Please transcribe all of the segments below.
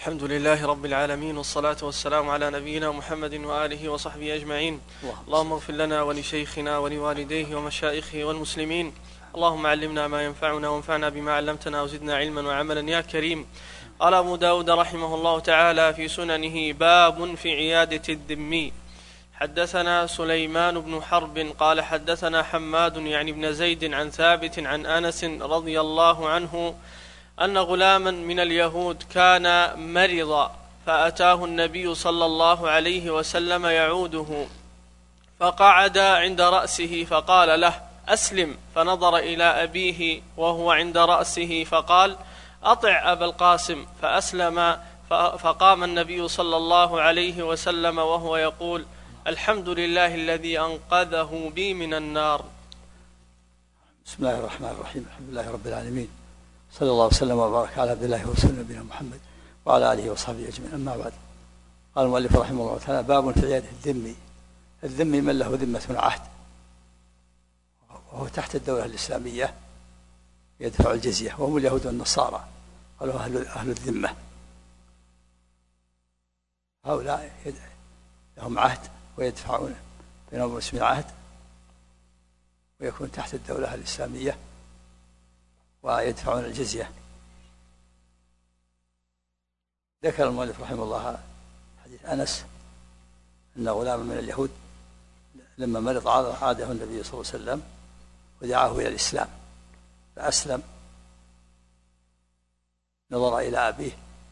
الحمد لله رب العالمين، والصلاة والسلام على نبينا محمد وآله وصحبه أجمعين. اللهم اغفر لنا ولشيخنا ولوالديه ومشائخه والمسلمين. اللهم علمنا ما ينفعنا وانفعنا بما علمتنا وزدنا علما وعملا يا كريم. قال أبو داود رحمه الله تعالى في سننه: باب في عيادة الذمي. حدثنا سليمان بن حرب قال حدثنا حماد يعني بن زيد عن ثابت عن أنس رضي الله عنه أن غلاما من اليهود كان مرضا، فأتاه النبي صلى الله عليه وسلم يعوده، فقعد عند رأسه فقال له: أسلم. فنظر إلى أبيه وهو عند رأسه فقال: أطع أبا القاسم، فأسلم. فقام النبي صلى الله عليه وسلم وهو يقول: الحمد لله الذي أنقذه بي من النار. بسم الله الرحمن الرحيم. الحمد لله رب العالمين، صلى الله وسلم وبارك على عبد الله ورسوله نبينا محمد وعلى آله وصحبه أجمعين، أما بعد. قال المؤلف رحمه الله تعالى: باب في عيادة الذمي. الذمي من له ذمة عهد وهو تحت الدولة الإسلامية يدفع الجزية، وهم اليهود والنصارى، قالوا أهل الذمة. هؤلاء لهم عهد ويدفعون بينهم المسلمين عهد، ويكون تحت الدولة الإسلامية ويدفعون الجزية. ذكر المؤلف رحمه الله حديث أنس أن غلاما من اليهود لما مرض عاده النبي صلى الله عليه وسلم ودعاه إلى الإسلام فأسلم. نظر إلى أبيه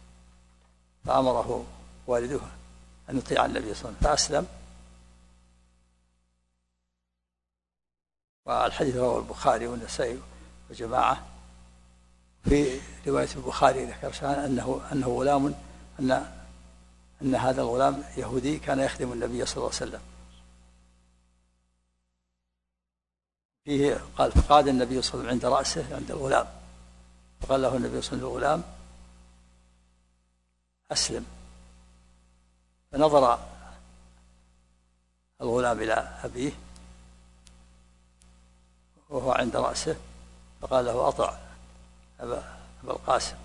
فأمره والده أن يطيع النبي صلى الله عليه وسلم فأسلم. والحديث رواه البخاري والنسائي وجماعة. في رواية البخاري ذكر أنه غلام، أن هذا الغلام يهودي كان يخدم النبي صلى الله عليه وسلم. فيه قال: فقعد النبي صلى الله عليه وسلم عند رأسه عند الغلام، فقال له النبي صلى الله عليه وسلم للغلام: أسلم. فنظر الغلام إلى أبيه وهو عند رأسه فقال له: أطع أبا القاسم.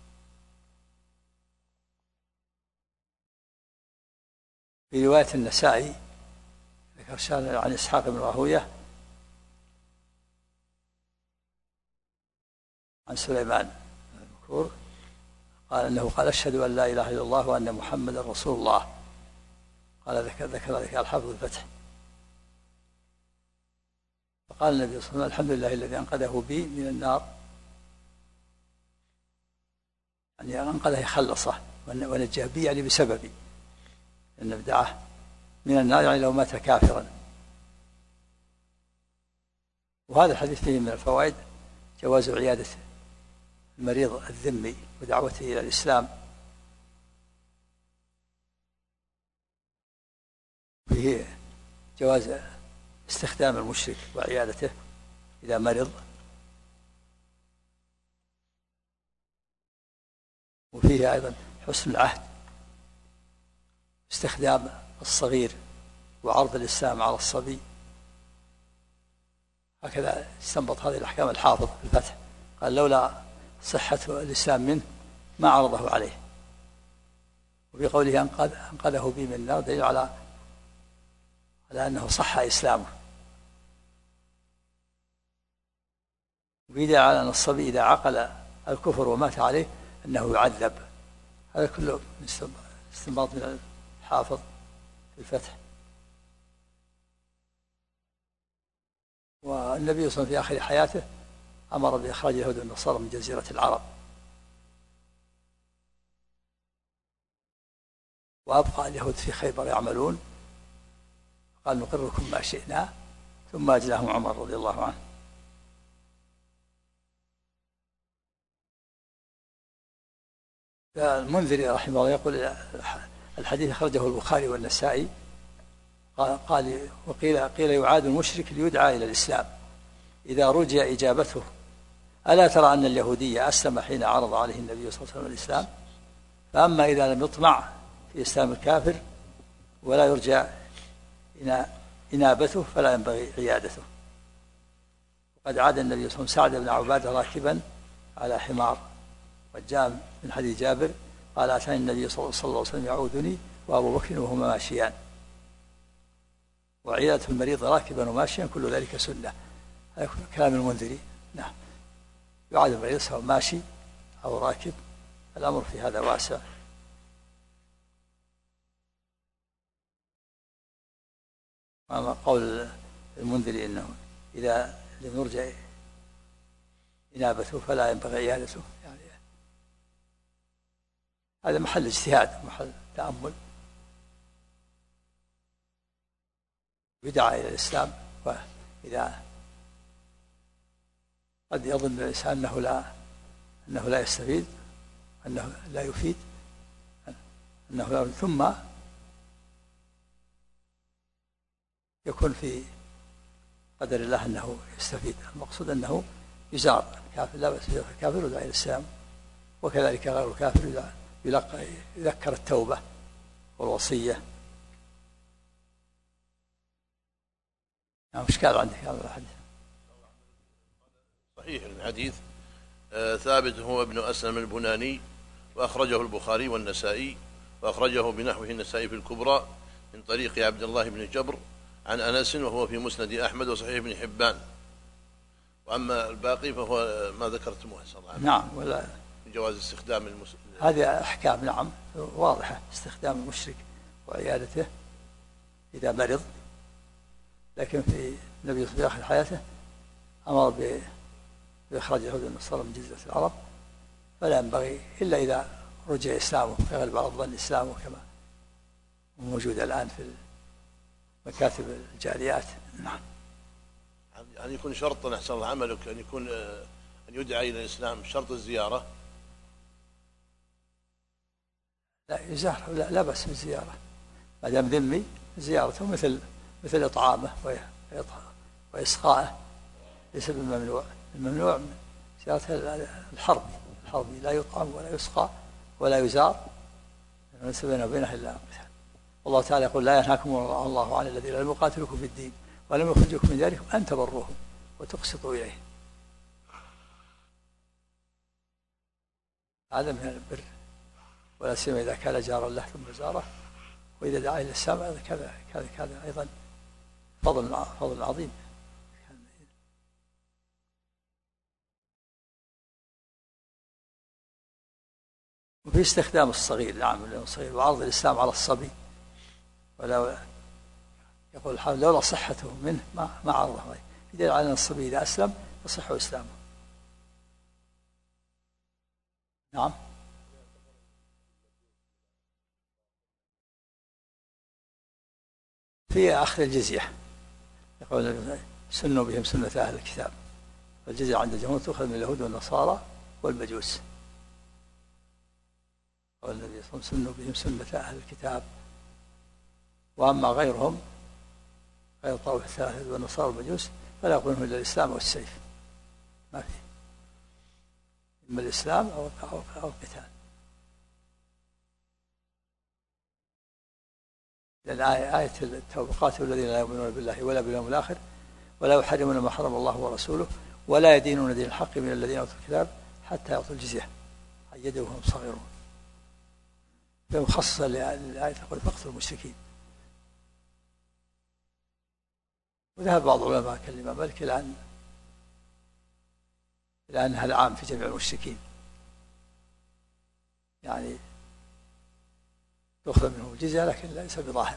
في رواية النسائي ذكر عن إسحاق بن راهوية عن سليمان المذكور قال أنه قال: أشهد أن لا إله إلا الله وأن محمدا رسول الله. قال ذكر ذلك الحافظ الفتح. فقال النبي صلى الله عليه وسلم: الحمد لله الذي أنقذه بي من النار، يعني أنقذه خلصه ونجاه بي يعني بسببي، أن ابدعه من النار يعني لو مات كافرا. وهذا الحديث فيه من الفوائد جواز عيادة المريض الذمي ودعوته إلى الإسلام. فيه جواز استخدام المشرك وعيادته إذا مرض. وفيه أيضا حسن العهد، استخدام الصغير وعرض الإسلام على الصبي. هكذا استنبط هذه الأحكام الحافظ في الفتح، قال: لولا صحة الإسلام منه ما عرضه عليه. وفي قوله أنقذه بي من النار دليل على أنه صح إسلامه. وفي دليل على أن الصبي إذا عقل الكفر ومات عليه أنه يعذب. هذا كله استنباط من الحافظ في الفتح. والنبي صلى الله عليه وسلم في آخر حياته أمر بإخراج اليهود والنصارى من جزيرة العرب، وأبقى اليهود في خيبر يعملون، قال: نقركم ما شئنا، ثم أجلاهم عمر رضي الله عنه. المنذري رحمه الله يقول: الحديث أخرجه البخاري والنسائي. قال: قيل يعاد المشرك ليدعى إلى الإسلام إذا رجي إجابته. ألا ترى أن اليهودي أسلم حين عرض عليه النبي صلى الله عليه وسلم الإسلام؟ فأما إذا لم يطمع في إسلام الكافر ولا يرجى إنابته فلا ينبغي عيادته. وقد عاد النبي صلى الله عليه وسلم سعد بن عبادة راكبا على حمار، وجاء من حديث جابر: قال أتاني النبي صلى الله عليه وسلم يعودني وأبو بكر وهما ماشيان، وعيادة المريض راكبا وماشيا كل ذلك سنة. هذا كلام المنذري. نعم، يعاد المريض سواء ماشي أو راكب، الأمر في هذا واسع. أما قول المنذري إنه إذا لم يرجع إنابته فلا ينبغي عيادته، يعني هذا محل اجتهاد، محل تأمل. يدعى إلى الإسلام، وإذا قد يظن الإنسان أنه لا يستفيد، أنه لا يفيد، أنه لا، ثم يكون في قدر الله أنه يستفيد. المقصود أنه يزار الكافر، لا بأس الكافر يدعى إلى الإسلام، وكذلك غير الكافر يذكر التوبة والوصية. مش كان عندك هذا الحديث؟ صحيح الحديث. ثابت هو ابن أسلم البناني، وأخرجه البخاري والنسائي، وأخرجه بنحوه النسائي في الكبرى من طريق عبد الله بن جبر عن أنس، وهو في مسند أحمد وصحيح ابن حبان. وأما الباقي فهو ما ذكرتموه. نعم، ولا جواز استخدام المسلم. هذه أحكام نعم واضحة، استخدام المشرك وعيادته إذا مرض. لكن في النبي في آخر حياته أمر بإخراج اليهود والنصارى من جزيرة العرب، فلا ينبغي إلا إذا رجع إسلامه، يغلب على الظن إسلامه كما موجود الآن في مكاتب الجاليات. نعم. أن يكون شرطا أحسن الله عملك أن يكون أن يدعى إلى الإسلام شرط الزيارة. لا يزار، لا بأس بالزيارة ما دام ذمي. زيارته مثل إطعامه وإسقائه، ليس بالممنوع. الممنوع من زيارة الحربي لا يطعم ولا يسقى ولا يزار، ليس بينه وبينه إلا قتال. والله تعالى يقول لا ينهاكم الله عن الذين لم يقاتلوكم في الدين ولم يخرجوكم من دياركم أن تبروهم وتقسطوا إليه. هذا من البر، ولا سيما إذا كان جارا له ثم زاره، وإذا دعا إلى الإسلام كذا أيضا فضل عظيم. وفي استخدام الصغير، نعم الصغير، وعرض الإسلام على الصبي، ولا يقول الحافظ لولا صحته منه ما عرضه عليه، يدل على أن الصبي إذا أسلم يصح إسلامه. نعم. في أخذ الجزية، يقول سنوا بهم سنة أهل الكتاب، والجزية عند الجمهور تؤخذ من اليهود والنصارى والمجوس. قال النبي صلى الله عليه وسلم سنوا بهم سنة أهل الكتاب. وأما غيرهم غير طائفة الثلاثة والنصارى والمجوس فلا يقولون إلا الإسلام والسيف، ما في إما الإسلام أو القتال. لأن آية التوبة قاتلوا الذين لا يؤمنون بالله ولا باليوم الآخر ولا يحرمون ما حرم الله ورسوله ولا يدينون دين الحق من الذين أوتوا الكتاب حتى يعطوا الجزية عن يد وهم صغيرون. فمخصصة للآية تقول فاقتلوا المشركين. وذهب بعض العلماء كالإمام مالك إلى أن هذا عام في جميع المشركين، يعني تأخذ منهم الجزية لكن ليس بظاهر.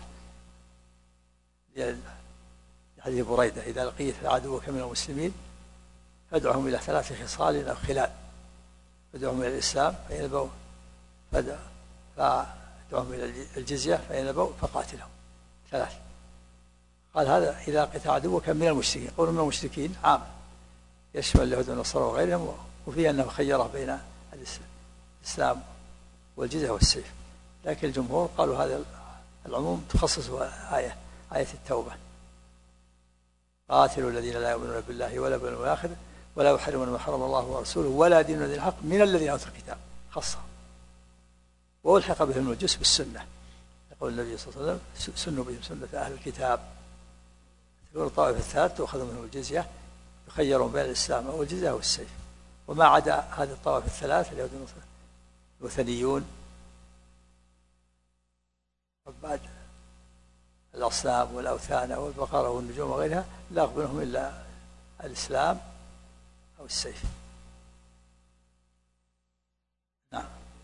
حديث بريدة إذا لقيت عدوك من المسلمين فادعهم إلى 3 خصال أو خلال، فادعهم إلى الإسلام فإن أبوا فادعهم إلى الجزية فإن أبوا فقاتلهم 3. قال هذا إذا لقيت عدوك من المشركين. قولوا من المشركين عام يشمل اليهود والنصارى وغيرهم، وفيه أنه خيره بين الإسلام والجزية والسيف، لكن الجمهور قالوا هذا العموم تخصصه آية التوبة قاتلوا الذين لا يؤمنون بالله ولا باليوم الآخر ولا يحرمون ما حرم الله ورسوله ولا يدينون دين الحق من الذين أوتوا الكتاب، خاصة. وألحق بهم المجوس بالسنة، يقول النبي صلى الله عليه وسلم سنوا بهم سنة أهل الكتاب. تقول الطائفة الثالث تأخذ منهم الجزية، يخيرون بين الإسلام أو الجزية أو السيف. وما عدا هذه الطوائف الثلاث اليهود والوثنيون الأصنام والأوثان والبقرة والنجوم وغيرها لا يقبلهم إلا الإسلام أو السيف. نعم.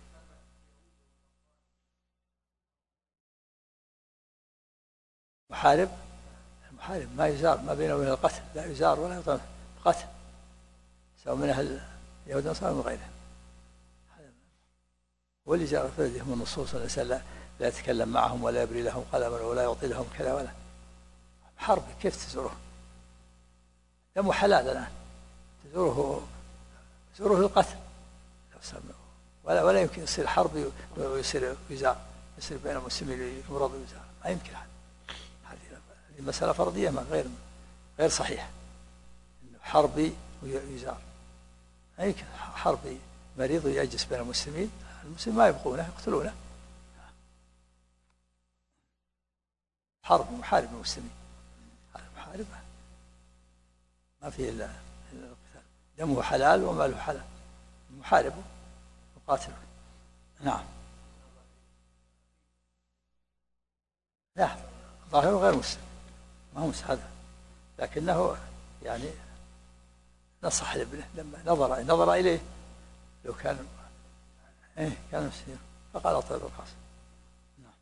المحارب ما يزار، ما بينه وبين القتل، لا يزار ولا يطعم قتل، سواء من أهل اليهود والنصارى من غيرهم. واللي جاء في بلدهم النصوص والإنسان لا يتكلم معهم ولا يبري لهم قلما ولا يعطي لهم كذا ولا حرب. كيف تزوره؟ دمه حلال الآن، تزوره القتل ولا يمكن يصير حرب ويصير وزار، يصير بين المسلمين يمرض وزار، ما يمكن. هذه مسألة فرضية ما غير صحيحة، إنه حربي ويزار. ما يمكن حربي مريض ويجلس بين المسلمين ما يبقونه يقتلونه. محارب المسلمين، هذا محارب ما فيه إلا القتال، دمه حلال وماله حلال، محاربه وقاتله. نعم. لا، ظاهره غير مسلم، ما هو مسلم هذا، لكنه يعني نصح لابنه لما نظر إليه، لو كان كان مسلم فقال طيب القاسم. نعم.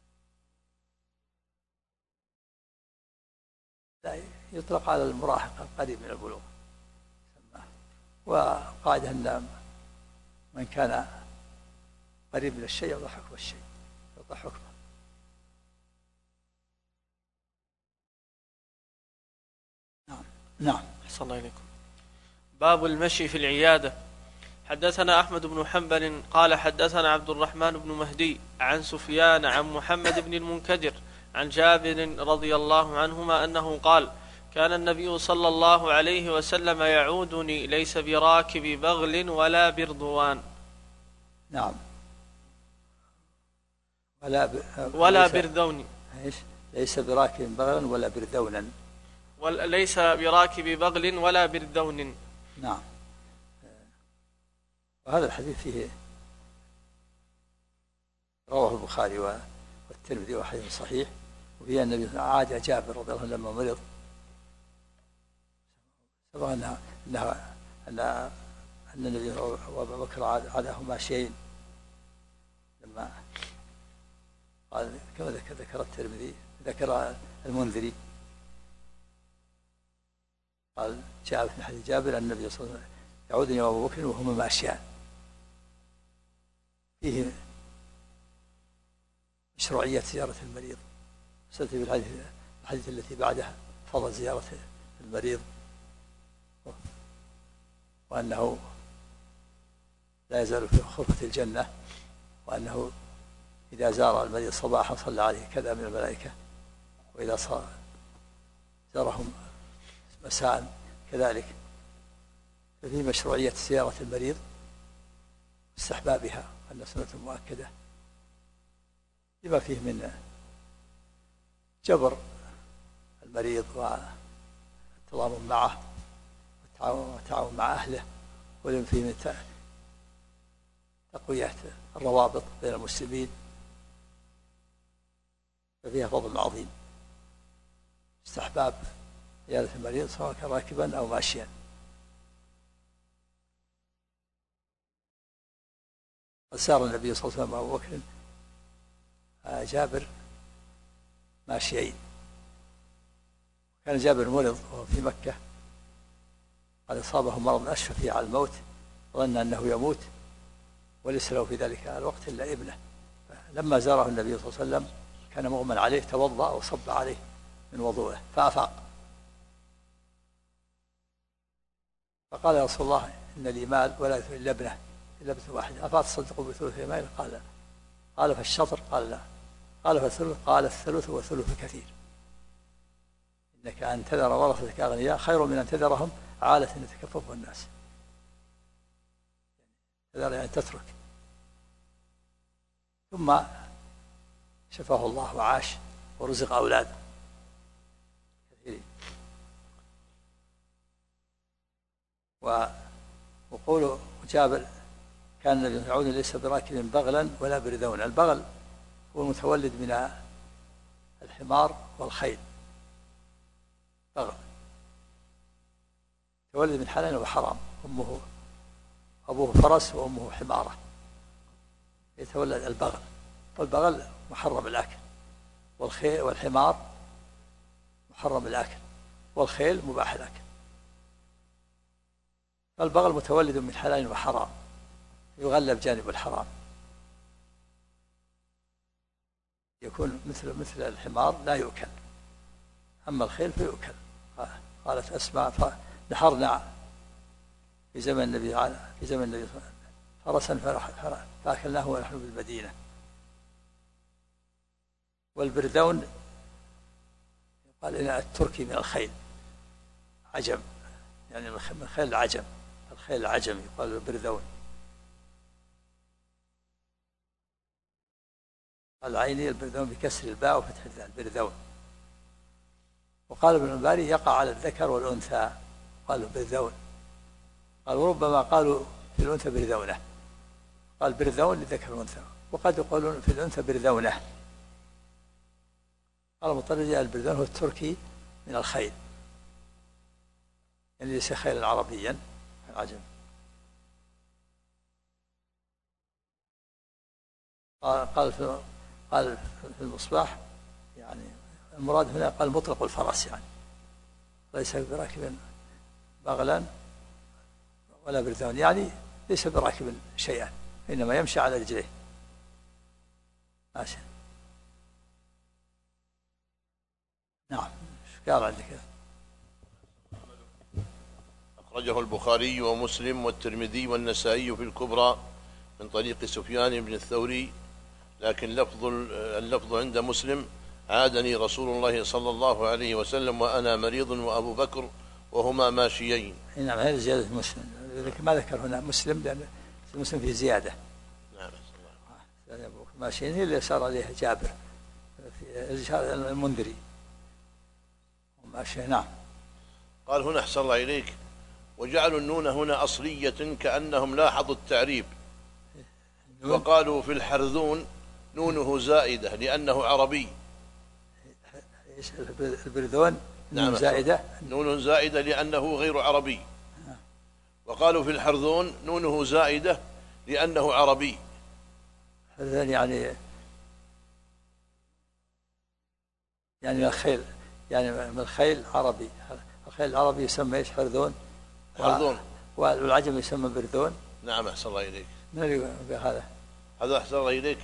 لا، يطلق على المراهق القريب من البلوغ، وقاعدة أن من كان قريب من الشيء يوضع حكم الشيء، يوضع حكمه. نعم. أحسن الله إليكم. باب المشي في العيادة. حدثنا أحمد بن حنبل قال حدثنا عبد الرحمن بن مهدي عن سفيان عن محمد بن المنكدر عن جابر رضي الله عنهما أنه قال كان النبي صلى الله عليه وسلم يعودني ليس براكب بغل ولا بردوان. نعم. ولا بردون. ليس براكب بغل ولا بردونا. ليس براكب بغل ولا بردون. نعم. وهذا الحديث فيه رواه البخاري والترمذي وحديث صحيح، وفيه النبي عاد جابر رضي الله عنه لما مرض، سبق أن النبي وأبا بكر عادهما شيئين، لما قال كما ذكر الترمذي، ذكر المنذري قال جاء في حديث جابر أن النبي صلى الله عليه وسلم يعودني وأبو بكر وهما ماشيان. فيه مشروعية زيارة المريض، ستأتي في الحديث التي بعدها فضل زيارة المريض، وأنه لا يزال في غرفة الجنة، وأنه إذا زار المريض صباحا صلى عليه كذا من الملائكة، وإذا زارهم مساء كذلك. ففي مشروعية زيارة المريض، استحبابها أن سنة مؤكدة، لما فيه من جبر المريض والتضامن معه والتعاون مع أهله، ولما فيه من تقوية الروابط بين المسلمين، ففيها فضل عظيم. استحباب زيارة المريض سواء كان راكبا أو ماشيا. قد سار النبي صلى الله عليه وسلم وأبو بكر جابر ماشيين. كان جابر مرض وهو في مكة، قد أصابه مرض أشفى فيه على الموت، ظن أنه يموت، وليس له في ذلك الوقت إلا ابنه. لما زاره النبي صلى الله عليه وسلم كان مغمى عليه، توضأ وصب عليه من وضوءه فأفاق، فقال يا رسول الله إن لي مال ولا يثمن إلا ابنه إلا ابنة واحدة، أفتصدقوا بثلث مال؟ قال لا. قال فالشطر؟ قال لا. قال فالثلث؟ قال الثلث والثلث كثير، إنك أن تذر ورثتك أغنياء خير من أن تذرهم عالة يتكففها الناس. تذر يعني تترك. ثم شفاه الله وعاش ورزق أولاد كثيرين. وقوله جابر كان النبي يعود ليس براكب بغلا ولا بردونا. البغل هو المتولد من الحمار والخيل بغل، تولد من حلال وحرام، أبوه فرس وأمه حمارة، يتولد البغل، والبغل محرم الأكل، والحمار محرم الأكل، والخيل مباح الأكل. فالبغل متولد من حلال وحرام، يغلب جانب الحرام، يكون مثل الحمار لا يؤكل، أما الخيل فيؤكل. قالت أسماء نحرنا في زمن النبي فرسا فأكلناه ونحن بالمدينة. والبردون قال إن التركي من الخيل عجم، يعني من خيل العجم، الخيل العجم يقال البردون. العيني البردون بكسر الباء وفتح الذال بردون. وقال ابن الباري يقع على الذكر والأنثى، قالوا بردون، قال وربما قالوا في الأنثى بردونة، قال بردون للذكر والأنثى، وقد يقولون في الأنثى بردونة. قال مطرد البردون هو التركي من الخيل، يعني ليس خيلا عربيا العجم. قال في المصباح يعني المراد هنا قال مطلق الفرس، يعني ليس براكب بغلا ولا بردون، يعني ليس براكب شيئا، إنما يمشي على رجليه ماشي. نعم. قال عندك أخرجه البخاري ومسلم والترمذي والنسائي في الكبرى من طريق سفيان بن الثوري، لكن اللفظ عند مسلم عادني رسول الله صلى الله عليه وسلم وأنا مريض وأبو بكر وهما ماشيين. نعم هذه زيادة مسلم، ما ذكر هنا مسلم لأن مسلم في زيادة. نعم ماشيين هي اللي صار عليها جابر في المنذري ماشي. نعم. قال هنا أحسن الله إليك وجعلوا النون هنا أصلية كأنهم لاحظوا التعريب، وقالوا في الحرذون نونه زائدة لأنه عربي. البرذون نون زائدة، نون زائدة لأنه غير عربي. وقالوا في الحرذون نونه زائدة لأنه عربي. حرذون يعني من الخيل، يعني من الخيل عربي، الخيل العربي يسمى ايش؟ حرذون. والعجم يسمى برذون. نعم أحسن الله إليك. من اللي هذا؟ هذا أحسن الله إليك.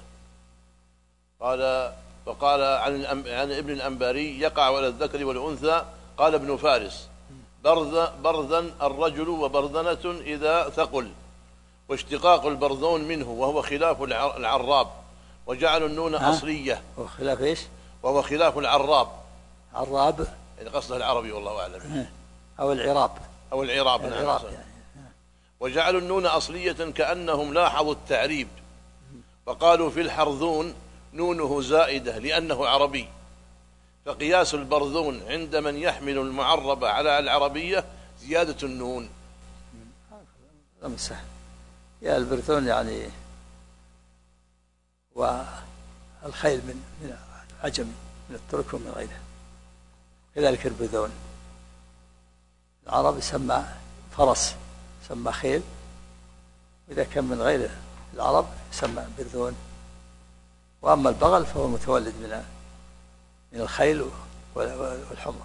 وقال عن ابن الأنباري يقع على الذكر والأنثى. قال ابن فارس برذا الرجل وبرذنة إذا ثقل، واشتقاق البرذون منه وهو خلاف العراب، وجعلوا النون أصلية. وخلاف إيش؟ وهو خلاف العراب. عراب يعني قصده العربي والله أعلم. أو العراب. أو العراب. نعم. يعني. وجعلوا النون أصلية كأنهم لاحظوا التعريب، فقالوا في الحرذون نونه زائدة لأنه عربي، فقياس البرذون عند من يحمل المعرب على العربية زيادة النون. أمسح يا البرذون يعني والخيل من العجم من الترك ومن غيره، كذلك البرذون العرب يسمى فرس، يسمى خيل، وإذا كان من غير العرب يسمى برذون. وأما البغل فهو متولد من الخيل والحمر.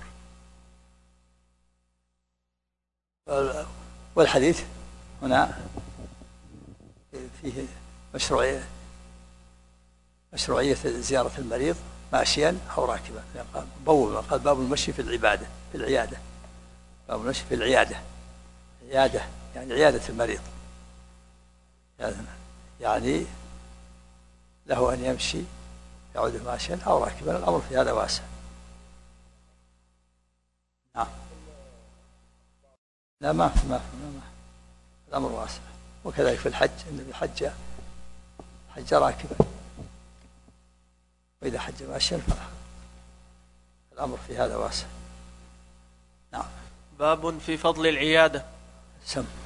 والحديث هنا فيه مشروعية زيارة المريض ماشيا أو راكبا. قال باب المشي في العبادة في العيادة، باب المشي في العيادة، عيادة يعني عيادة المريض، يعني له أن يمشي يعود ماشيا أو راكبا، الأمر في هذا واسع. نعم. لا ما الأمر واسع. وكذلك في الحج، النبي حج راكبا، وإذا حج ماشيا الأمر في هذا واسع. نعم. باب في فضل العيادة. سم